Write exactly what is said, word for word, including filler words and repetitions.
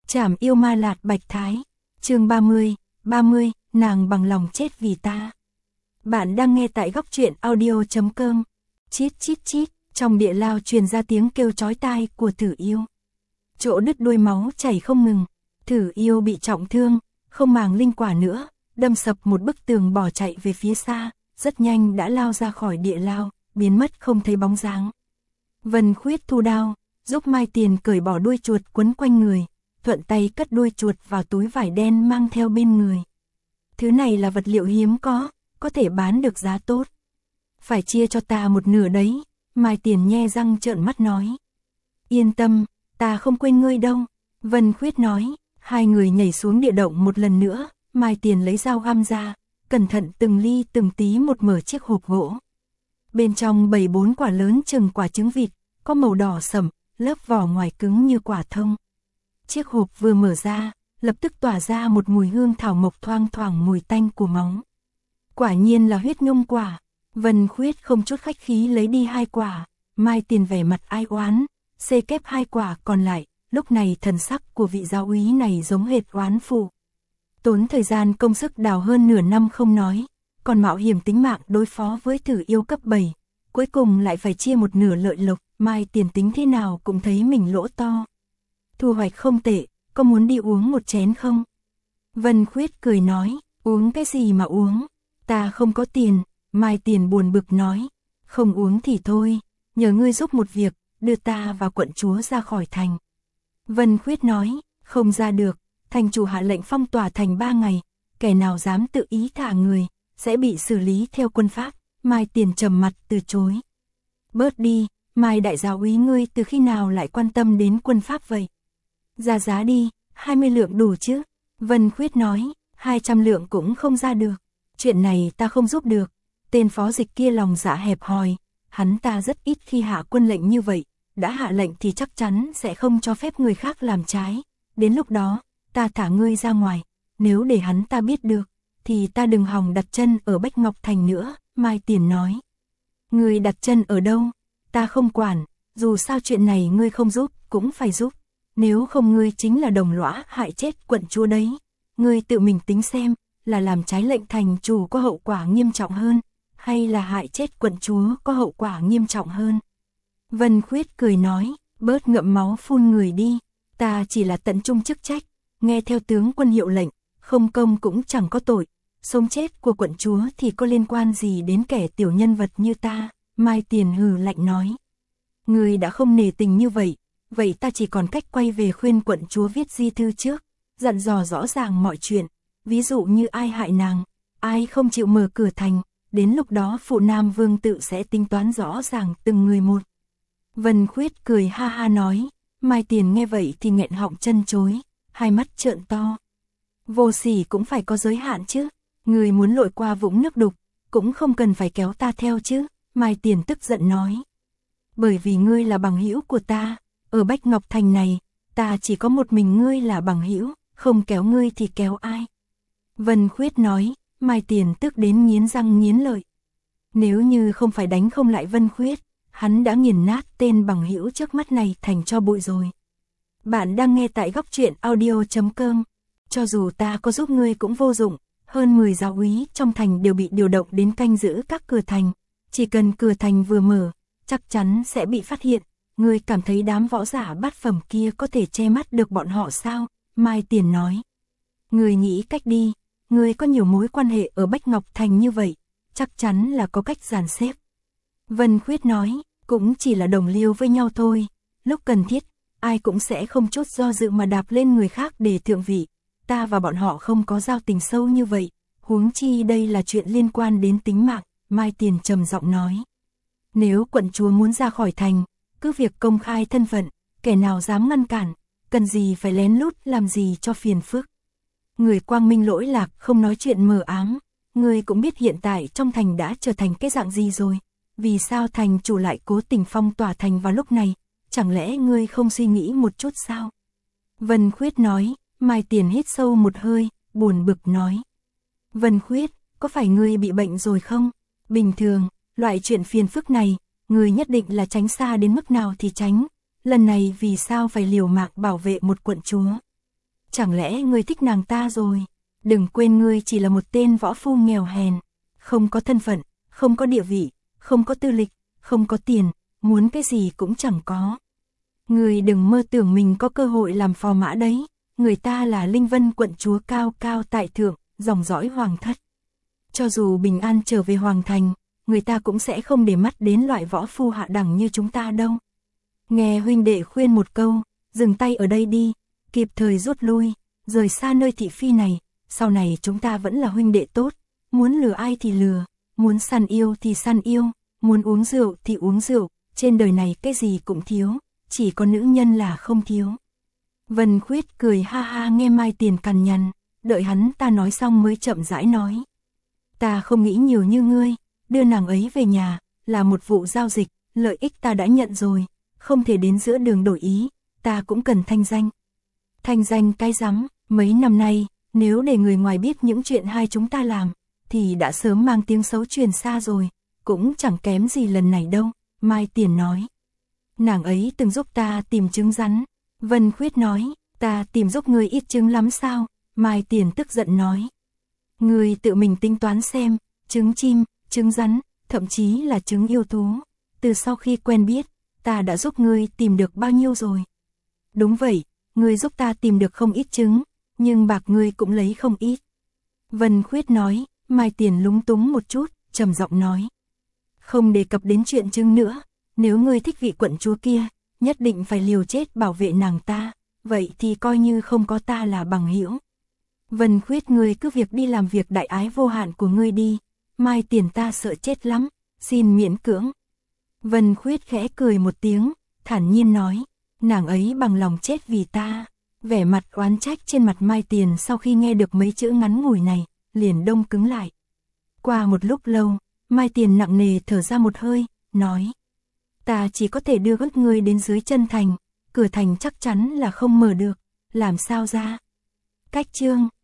Trảm yêu ma lạt bạch thái. Chương ba mươi, ba mươi, nàng bằng lòng chết vì ta. Bạn đang nghe tại góc truyện audio chấm com. Chít chít chít, trong địa lao truyền ra tiếng kêu chói tai của Thử Yêu. Chỗ đứt đuôi máu chảy không ngừng, Thử Yêu bị trọng thương, không màng linh quả nữa, đâm sập một bức tường bỏ chạy về phía xa, rất nhanh đã lao ra khỏi địa lao, biến mất không thấy bóng dáng. Vân Khuyết thu đao, giúp Mai Tiền cởi bỏ đuôi chuột quấn quanh người, thuận tay cất đuôi chuột vào túi vải đen mang theo bên người. Thứ này là vật liệu hiếm có, có thể bán được giá tốt. Phải chia cho ta một nửa đấy, Mai Tiền nhe răng trợn mắt nói. Yên tâm, ta không quên ngươi đâu, Vân Khuyết nói. Hai người nhảy xuống địa động một lần nữa, Mai Tiền lấy dao găm ra, cẩn thận từng ly từng tí một mở chiếc hộp gỗ. Bên trong bày bốn quả lớn chừng quả trứng vịt, có màu đỏ sẫm, lớp vỏ ngoài cứng như quả thông. Chiếc hộp vừa mở ra, lập tức tỏa ra một mùi hương thảo mộc thoang thoảng mùi tanh của máu. Quả nhiên là huyết nhung quả. Vân Khuyết không chút khách khí lấy đi hai quả, Mai Tiền vẻ mặt ai oán, xê kép hai quả còn lại. Lúc này thần sắc của vị giáo úy này giống hệt oán phụ. Tốn thời gian công sức đào hơn nửa năm không nói, còn mạo hiểm tính mạng đối phó với Thử Yêu cấp bảy, cuối cùng lại phải chia một nửa lợi lộc, Mai Tiền tính thế nào cũng thấy mình lỗ to. Thu hoạch không tệ, có muốn đi uống một chén không? Vân Khuyết cười nói, uống cái gì mà uống, ta không có tiền, Mai Tiền buồn bực nói, không uống thì thôi, nhờ ngươi giúp một việc, đưa ta và quận chúa ra khỏi thành. Vân Khuyết nói, không ra được, thành chủ hạ lệnh phong tỏa thành ba ngày, kẻ nào dám tự ý thả người, sẽ bị xử lý theo quân pháp. Mai Tiền trầm mặt từ chối. Bớt đi, Mai đại giáo úy ngươi từ khi nào lại quan tâm đến quân pháp vậy? Ra giá đi, hai mươi lượng đủ chứ? Vân Khuyết nói, hai trăm lượng cũng không ra được. Chuyện này ta không giúp được. Tên phó dịch kia lòng dạ hẹp hòi, hắn ta rất ít khi hạ quân lệnh như vậy. Đã hạ lệnh thì chắc chắn sẽ không cho phép người khác làm trái. Đến lúc đó, ta thả ngươi ra ngoài. Nếu để hắn ta biết được, thì ta đừng hòng đặt chân ở Bách Ngọc Thành nữa, Mai Tiền nói. Ngươi đặt chân ở đâu? Ta không quản, dù sao chuyện này ngươi không giúp, cũng phải giúp. Nếu không ngươi chính là đồng lõa hại chết quận chúa đấy. Ngươi tự mình tính xem, là làm trái lệnh thành chủ có hậu quả nghiêm trọng hơn, hay là hại chết quận chúa có hậu quả nghiêm trọng hơn. Vân Khuyết cười nói, bớt ngậm máu phun người đi, ta chỉ là tận trung chức trách, nghe theo tướng quân hiệu lệnh, không công cũng chẳng có tội, sống chết của quận chúa thì có liên quan gì đến kẻ tiểu nhân vật như ta, Mai Tiền hừ lạnh nói. Người đã không nể tình như vậy, vậy ta chỉ còn cách quay về khuyên quận chúa viết di thư trước, dặn dò rõ ràng mọi chuyện, ví dụ như ai hại nàng, ai không chịu mở cửa thành, đến lúc đó phụ Nam Vương tự sẽ tính toán rõ ràng từng người một. Vân Khuyết cười ha ha nói, Mai Tiền nghe vậy thì nghẹn họng chân chối, hai mắt trợn to. Vô sỉ cũng phải có giới hạn chứ, người muốn lội qua vũng nước đục, cũng không cần phải kéo ta theo chứ, Mai Tiền tức giận nói. Bởi vì ngươi là bằng hữu của ta, ở Bách Ngọc Thành này, ta chỉ có một mình ngươi là bằng hữu, không kéo ngươi thì kéo ai. Vân Khuyết nói, Mai Tiền tức đến nghiến răng nghiến lợi. Nếu như không phải đánh không lại Vân Khuyết, hắn đã nghiền nát tên bằng hữu trước mắt này thành cho bụi rồi. Bạn đang nghe tại góc truyện audio chấm com. Cho dù ta có giúp ngươi cũng vô dụng, hơn mười giáo úy trong thành đều bị điều động đến canh giữ các cửa thành. Chỉ cần cửa thành vừa mở, chắc chắn sẽ bị phát hiện. Ngươi cảm thấy đám võ giả bát phẩm kia có thể che mắt được bọn họ sao? Mai Tiền nói. Ngươi nghĩ cách đi, ngươi có nhiều mối quan hệ ở Bách Ngọc Thành như vậy, chắc chắn là có cách dàn xếp. Vân Khuyết nói, cũng chỉ là đồng liêu với nhau thôi, lúc cần thiết, ai cũng sẽ không chút do dự mà đạp lên người khác để thượng vị, ta và bọn họ không có giao tình sâu như vậy, huống chi đây là chuyện liên quan đến tính mạng, Mai Tiền trầm giọng nói. Nếu quận chúa muốn ra khỏi thành, cứ việc công khai thân phận, kẻ nào dám ngăn cản, cần gì phải lén lút làm gì cho phiền phức. Người quang minh lỗi lạc không nói chuyện mờ ám, người cũng biết hiện tại trong thành đã trở thành cái dạng gì rồi. Vì sao thành chủ lại cố tình phong tỏa thành vào lúc này, chẳng lẽ ngươi không suy nghĩ một chút sao? Vân Khuyết nói, Mai Tiền hít sâu một hơi, buồn bực nói. Vân Khuyết, có phải ngươi bị bệnh rồi không? Bình thường, loại chuyện phiền phức này, ngươi nhất định là tránh xa đến mức nào thì tránh, lần này vì sao phải liều mạng bảo vệ một quận chúa? Chẳng lẽ ngươi thích nàng ta rồi? Đừng quên ngươi chỉ là một tên võ phu nghèo hèn, không có thân phận, không có địa vị, không có tư lịch, không có tiền, muốn cái gì cũng chẳng có. Ngươi đừng mơ tưởng mình có cơ hội làm phò mã đấy, người ta là Linh Vân quận chúa cao cao tại thượng, dòng dõi hoàng thất. Cho dù bình an trở về hoàng thành, người ta cũng sẽ không để mắt đến loại võ phu hạ đẳng như chúng ta đâu. Nghe huynh đệ khuyên một câu, dừng tay ở đây đi, kịp thời rút lui, rời xa nơi thị phi này, sau này chúng ta vẫn là huynh đệ tốt, muốn lừa ai thì lừa, muốn săn yêu thì săn yêu, muốn uống rượu thì uống rượu, trên đời này cái gì cũng thiếu, chỉ có nữ nhân là không thiếu. Vân Khuyết cười ha ha nghe Mai Tiền cằn nhằn, đợi hắn ta nói xong mới chậm rãi nói. Ta không nghĩ nhiều như ngươi, đưa nàng ấy về nhà, là một vụ giao dịch, lợi ích ta đã nhận rồi, không thể đến giữa đường đổi ý, ta cũng cần thanh danh. Thanh danh cái rắm, mấy năm nay, nếu để người ngoài biết những chuyện hai chúng ta làm, thì đã sớm mang tiếng xấu truyền xa rồi, cũng chẳng kém gì lần này đâu, Mai Tiền nói. Nàng ấy từng giúp ta tìm trứng rắn, Vân Khuyết nói, ta tìm giúp ngươi ít trứng lắm sao, Mai Tiền tức giận nói. Ngươi tự mình tính toán xem, trứng chim, trứng rắn, thậm chí là trứng yêu thú, từ sau khi quen biết, ta đã giúp ngươi tìm được bao nhiêu rồi. Đúng vậy, ngươi giúp ta tìm được không ít trứng, nhưng bạc ngươi cũng lấy không ít. Vân Khuyết nói, Mai Tiền lúng túng một chút, trầm giọng nói. Không đề cập đến chuyện trứng nữa, nếu ngươi thích vị quận chúa kia, nhất định phải liều chết bảo vệ nàng ta, vậy thì coi như không có ta là bằng hữu. Vân Khuyết ngươi cứ việc đi làm việc đại ái vô hạn của ngươi đi, Mai Tiền ta sợ chết lắm, xin miễn cưỡng. Vân Khuyết khẽ cười một tiếng, thản nhiên nói, nàng ấy bằng lòng chết vì ta. Vẻ mặt oán trách trên mặt Mai Tiền sau khi nghe được mấy chữ ngắn ngủi này, liền đông cứng lại. Qua một lúc lâu, Mai Tiền nặng nề thở ra một hơi, nói. Ta chỉ có thể đưa gót ngươi đến dưới chân thành, cửa thành chắc chắn là không mở được, làm sao ra. Cách chương